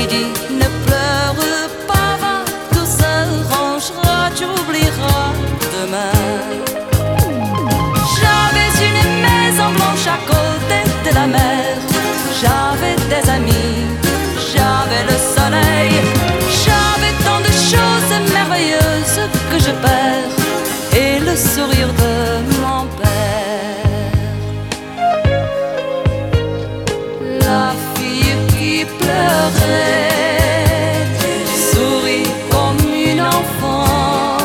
lui dis ne pleure pas, va, tout se rangera, tu oublieras demain. J'avais une maison blanche à côté de la mer, j'avais des amis, j'avais le soleil, j'avais tant de choses merveilleuses que je perds, et le sourire de mon père. La fille qui pleurait sourit comme une enfant,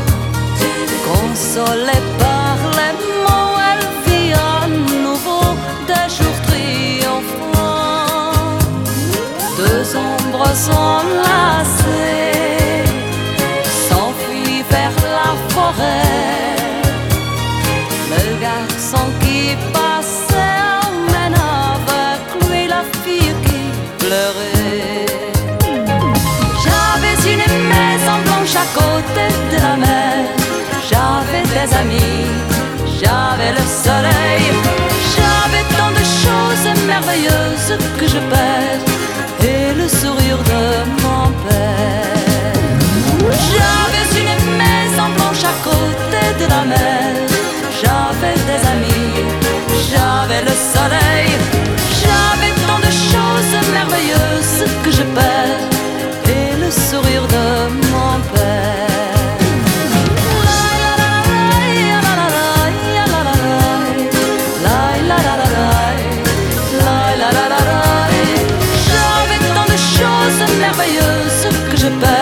consolée par les mots, elle vit à nouveau des jours triomphants. Deux ombres s'enlacées s'enfuient vers la forêt. Le garçon qui passait emmène avec lui la fille qui pleurait. J'avais une maison blanche à côté de la mer, j'avais des amis, j'avais le soleil, j'avais tant de choses merveilleuses que je perds, et le sourire de mon père. J'avais une maison blanche à côté de la mer, j'avais des amis, j'avais le soleil, j'avais tant de choses merveilleuses que je perds, et le sourire de mon père. J'avais tant de choses merveilleuses que je perds,